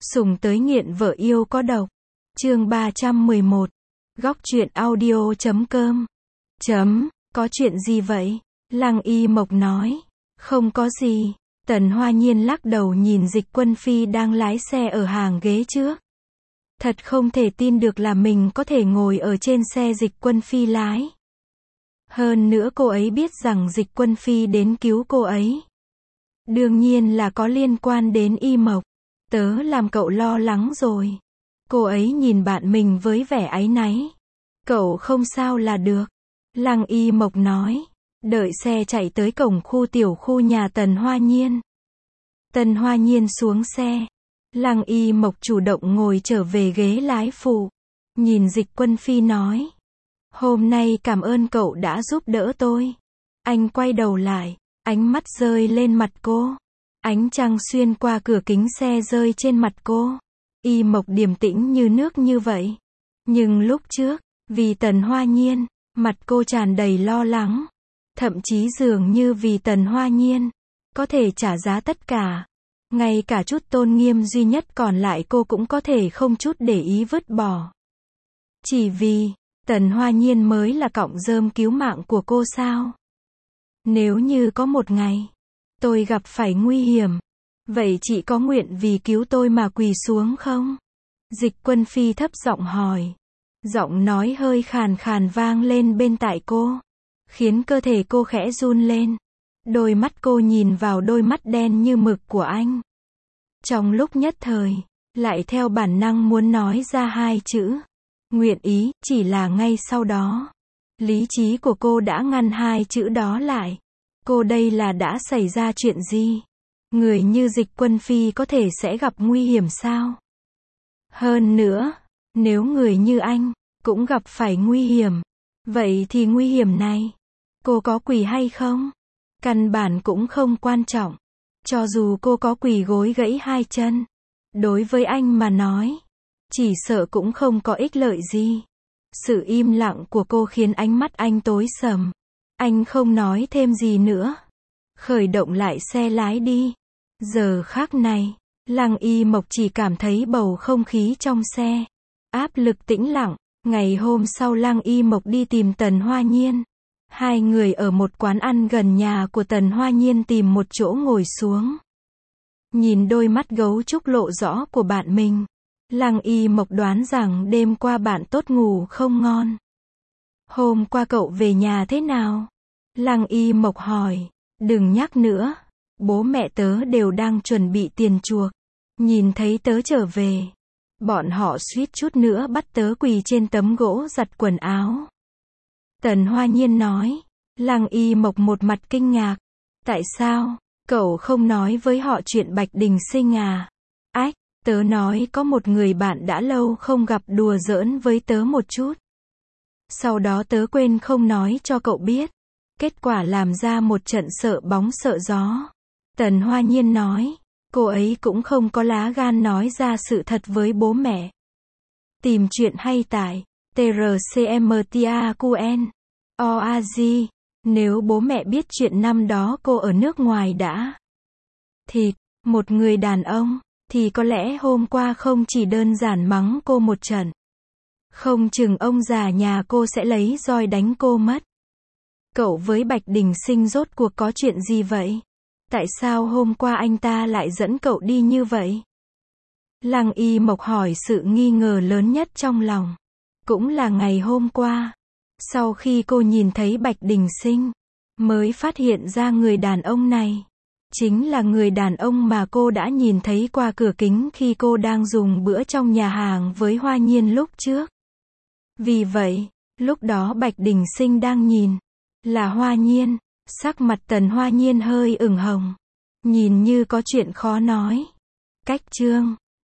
Sủng tới nghiện vợ yêu có độc. Chương 311. Góc truyện audio.com. Có chuyện gì vậy? Lăng Y Mộc nói. Không có gì. Tần Hoa Nhiên lắc đầu nhìn Dịch Quân Phi đang lái xe ở hàng ghế trước. Thật không thể tin được là mình có thể ngồi ở trên xe Dịch Quân Phi lái. Hơn nữa cô ấy biết rằng Dịch Quân Phi đến cứu cô ấy. Đương nhiên là có liên quan đến Y Mộc. Tớ làm cậu lo lắng rồi. Cô ấy nhìn bạn mình với vẻ áy náy. Cậu không sao là được. Lăng Y Mộc nói. Đợi xe chạy tới cổng tiểu khu nhà Tần Hoa Nhiên. Tần Hoa Nhiên xuống xe. Lăng Y Mộc chủ động ngồi trở về ghế lái phụ. Nhìn Dịch Quân Phi nói. Hôm nay cảm ơn cậu đã giúp đỡ tôi. Anh quay đầu lại. Ánh mắt rơi lên mặt cô. Ánh trăng xuyên qua cửa kính xe rơi trên mặt cô. Y Mộc điềm tĩnh như nước như vậy. Nhưng lúc trước, vì Tần Hoa Nhiên, mặt cô tràn đầy lo lắng. Thậm chí dường như vì Tần Hoa Nhiên, có thể trả giá tất cả. Ngay cả chút tôn nghiêm duy nhất còn lại cô cũng có thể không chút để ý vứt bỏ. Chỉ vì, Tần Hoa Nhiên mới là cọng rơm cứu mạng của cô sao? Nếu như có một ngày, tôi gặp phải nguy hiểm, vậy chị có nguyện vì cứu tôi mà quỳ xuống không? Dịch Quân Phi thấp giọng hỏi. Giọng nói hơi khàn khàn vang lên bên tai cô, khiến cơ thể cô khẽ run lên. Đôi mắt cô nhìn vào đôi mắt đen như mực của anh. Trong lúc nhất thời, lại theo bản năng muốn nói ra hai chữ. Nguyện ý, chỉ là ngay sau đó. Lý trí của cô đã ngăn hai chữ đó lại. Cô đây là đã xảy ra chuyện gì? Người như Dịch Quân Phi có thể sẽ gặp nguy hiểm sao? Hơn nữa, nếu người như anh, cũng gặp phải nguy hiểm. Vậy thì nguy hiểm này, cô có quỳ hay không? Căn bản cũng không quan trọng. Cho dù cô có quỳ gối gãy hai chân, đối với anh mà nói, chỉ sợ cũng không có ích lợi gì. Sự im lặng của cô khiến ánh mắt anh tối sầm. Anh không nói thêm gì nữa. Khởi động lại xe lái đi. Giờ khắc này, Lăng Y Mộc chỉ cảm thấy bầu không khí trong xe áp lực tĩnh lặng. Ngày hôm sau Lăng Y Mộc đi tìm Tần Hoa Nhiên. Hai người ở một quán ăn gần nhà của Tần Hoa Nhiên tìm một chỗ ngồi xuống. Nhìn đôi mắt gấu trúc lộ rõ của bạn mình, Lăng Y Mộc đoán rằng đêm qua bạn tốt ngủ không ngon. Hôm qua cậu về nhà thế nào? Lăng Y Mộc hỏi. Đừng nhắc nữa. Bố mẹ tớ đều đang chuẩn bị tiền chuộc. Nhìn thấy tớ trở về, bọn họ suýt chút nữa bắt tớ quỳ trên tấm gỗ giặt quần áo. Tần Hoa Nhiên nói. Lăng Y Mộc một mặt kinh ngạc. Tại sao? Cậu không nói với họ chuyện Bạch Đình Sinh à? Ách, tớ nói có một người bạn đã lâu không gặp đùa giỡn với tớ một chút. Sau đó tớ quên không nói cho cậu biết. Kết quả làm ra một trận sợ bóng sợ gió. Tần Hoa Nhiên nói. Cô ấy cũng không có lá gan nói ra sự thật với bố mẹ. Tìm chuyện hay tại trcmtaqn org. Nếu bố mẹ biết chuyện năm đó cô ở nước ngoài đã thịt một người đàn ông, thì có lẽ hôm qua không chỉ đơn giản mắng cô một trận. Không chừng ông già nhà cô sẽ lấy roi đánh cô mất. Cậu với Bạch Đình Sinh rốt cuộc có chuyện gì vậy? Tại sao hôm qua anh ta lại dẫn cậu đi như vậy? Lăng Y Mộc hỏi sự nghi ngờ lớn nhất trong lòng. Cũng là ngày hôm qua, sau khi cô nhìn thấy Bạch Đình Sinh, mới phát hiện ra người đàn ông này chính là người đàn ông mà cô đã nhìn thấy qua cửa kính khi cô đang dùng bữa trong nhà hàng với Hoa Nhiên lúc trước. Vì vậy, lúc đó Bạch Đình Sinh đang nhìn là Hoa Nhiên. Sắc mặt Tần Hoa Nhiên hơi ửng hồng, nhìn như có chuyện khó nói. Cách chương